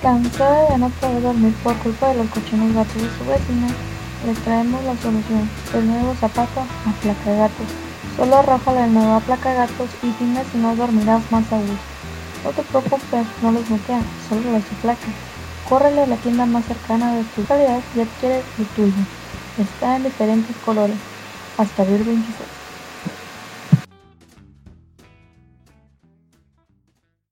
Cansada de no poder dormir por culpa de los cochinos gatos de su vecina, le traemos la solución: el nuevo zapato aplacagatos. Solo arrójale el nuevo aplacagatos y dime si no dormirás más a gusto. No te preocupes, no los bloquea, solo los aplaca. Córrele a la tienda más cercana de tu localidad y adquiere el tuyo. Está en diferentes colores, hasta abril 26.